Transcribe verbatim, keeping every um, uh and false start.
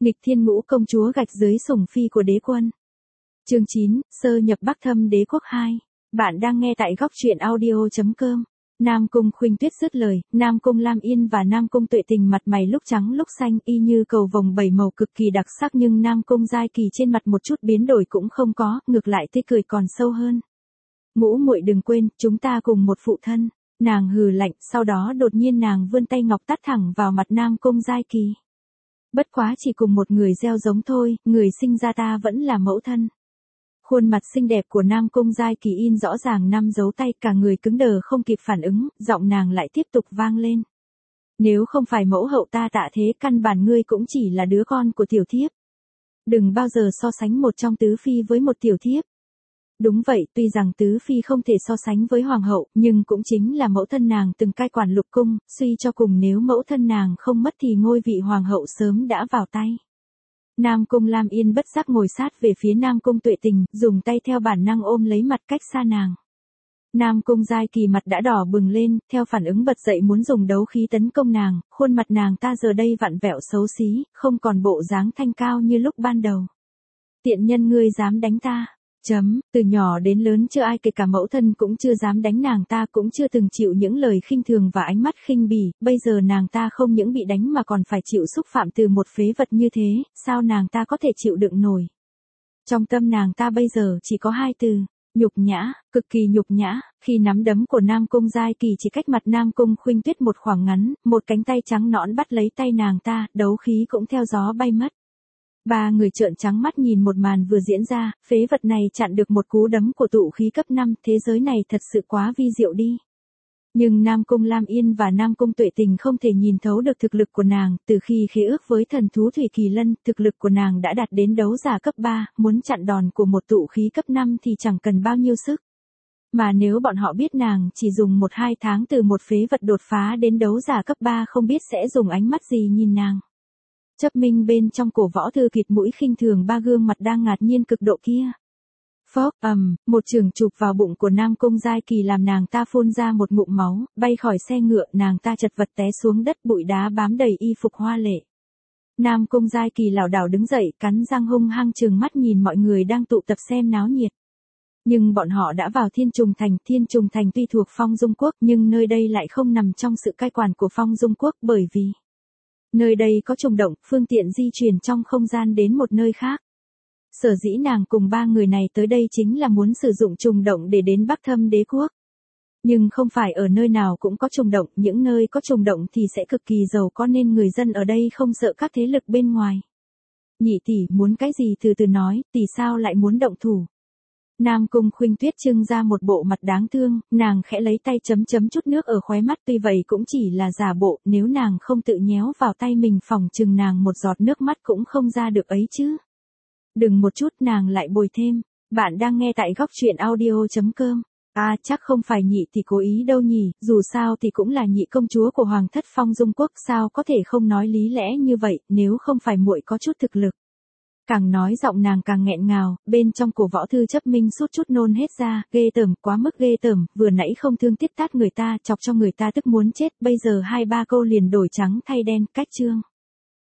Nghịch thiên ngũ công chúa gạch dưới sủng phi của đế quân. Chương chín, sơ nhập Bắc Thâm Đế quốc hai. Bạn đang nghe tại góc truyện audio chấm com. Nam Cung Khuynh Tuyết dứt lời, Nam Cung Lam Yên và Nam Cung Tuệ Tình mặt mày lúc trắng lúc xanh y như cầu vồng bảy màu cực kỳ đặc sắc, nhưng Nam Cung Giai Kỳ trên mặt một chút biến đổi cũng không có, ngược lại tươi cười còn sâu hơn. Ngũ muội đừng quên, chúng ta cùng một phụ thân. Nàng hừ lạnh, sau đó đột nhiên nàng vươn tay ngọc tát thẳng vào mặt Nam Cung Giai Kỳ. Bất quá chỉ cùng một người gieo giống thôi, người sinh ra ta vẫn là mẫu thân. Khuôn mặt xinh đẹp của Nam Cung Giai Kỳ in rõ ràng năm dấu tay, cả người cứng đờ không kịp phản ứng, giọng nàng lại tiếp tục vang lên. Nếu không phải mẫu hậu ta Tạ Thế, căn bản ngươi cũng chỉ là đứa con của tiểu thiếp. Đừng bao giờ so sánh một trong tứ phi với một tiểu thiếp. Đúng vậy, tuy rằng tứ phi không thể so sánh với hoàng hậu, nhưng cũng chính là mẫu thân nàng từng cai quản lục cung, suy cho cùng nếu mẫu thân nàng không mất thì ngôi vị hoàng hậu sớm đã vào tay. Nam Cung Lam Yên bất giác ngồi sát về phía Nam Cung Tuệ Tình, dùng tay theo bản năng ôm lấy mặt cách xa nàng. Nam Cung Giai Kỳ mặt đã đỏ bừng lên, theo phản ứng bật dậy muốn dùng đấu khí tấn công nàng, khuôn mặt nàng ta giờ đây vặn vẹo xấu xí, không còn bộ dáng thanh cao như lúc ban đầu. Tiện nhân ngươi dám đánh ta. Chấm, từ nhỏ đến lớn chưa ai kể cả mẫu thân cũng chưa dám đánh nàng ta, cũng chưa từng chịu những lời khinh thường và ánh mắt khinh bỉ, bây giờ nàng ta không những bị đánh mà còn phải chịu xúc phạm từ một phế vật như thế, sao nàng ta có thể chịu đựng nổi. Trong tâm nàng ta bây giờ chỉ có hai từ, nhục nhã, cực kỳ nhục nhã, khi nắm đấm của Nam Cung Giai Kỳ chỉ cách mặt Nam Cung Khuynh Tuyết một khoảng ngắn, một cánh tay trắng nõn bắt lấy tay nàng ta, đấu khí cũng theo gió bay mất. Ba người trợn trắng mắt nhìn một màn vừa diễn ra, phế vật này chặn được một cú đấm của tụ khí cấp năm, thế giới này thật sự quá vi diệu đi. Nhưng Nam Cung Lam Yên và Nam Cung Tuệ Tình không thể nhìn thấu được thực lực của nàng, từ khi khế ước với thần thú Thủy Kỳ Lân, thực lực của nàng đã đạt đến đấu giả cấp ba, muốn chặn đòn của một tụ khí cấp năm thì chẳng cần bao nhiêu sức. Mà nếu bọn họ biết nàng chỉ dùng một hai tháng từ một phế vật đột phá đến đấu giả cấp ba, không biết sẽ dùng ánh mắt gì nhìn nàng. Chấp minh bên trong cổ võ thư kịt mũi khinh thường ba gương mặt đang ngạc nhiên cực độ kia. Phốc, ầm, um, một trường chụp vào bụng của Nam Cung Giai Kỳ làm nàng ta phun ra một ngụm máu, bay khỏi xe ngựa, nàng ta chật vật té xuống đất, bụi đá bám đầy y phục hoa lệ. Nam Cung Giai Kỳ lảo đảo đứng dậy, cắn răng hung hăng trừng mắt nhìn mọi người đang tụ tập xem náo nhiệt. Nhưng bọn họ đã vào Thiên Trùng Thành, Thiên Trùng Thành tuy thuộc Phong Dung Quốc nhưng nơi đây lại không nằm trong sự cai quản của Phong Dung Quốc, bởi vì nơi đây có trùng động, phương tiện di chuyển trong không gian đến một nơi khác. Sở dĩ nàng cùng ba người này tới đây chính là muốn sử dụng trùng động để đến Bắc Thâm Đế quốc. Nhưng không phải ở nơi nào cũng có trùng động, những nơi có trùng động thì sẽ cực kỳ giàu có nên người dân ở đây không sợ các thế lực bên ngoài. Nhị tỷ muốn cái gì từ từ nói, tỷ sao lại muốn động thủ. Nam Cung Khuynh Tuyết trưng ra một bộ mặt đáng thương, nàng khẽ lấy tay chấm chấm chút nước ở khóe mắt, tuy vậy cũng chỉ là giả bộ, nếu nàng không tự nhéo vào tay mình phỏng chừng nàng một giọt nước mắt cũng không ra được ấy chứ. Đừng một chút, nàng lại bồi thêm, bạn đang nghe tại góc truyện audio chấm com. À chắc không phải nhị thì cố ý đâu nhỉ, dù sao thì cũng là nhị công chúa của Hoàng thất Phong Dung Quốc, sao có thể không nói lý lẽ như vậy, nếu không phải muội có chút thực lực. Càng nói giọng nàng càng nghẹn ngào, bên trong cổ võ thư chấp minh suốt chút nôn hết ra, ghê tởm, quá mức ghê tởm, vừa nãy không thương tiếc tát người ta, chọc cho người ta tức muốn chết, bây giờ hai ba câu liền đổi trắng thay đen, cách chương.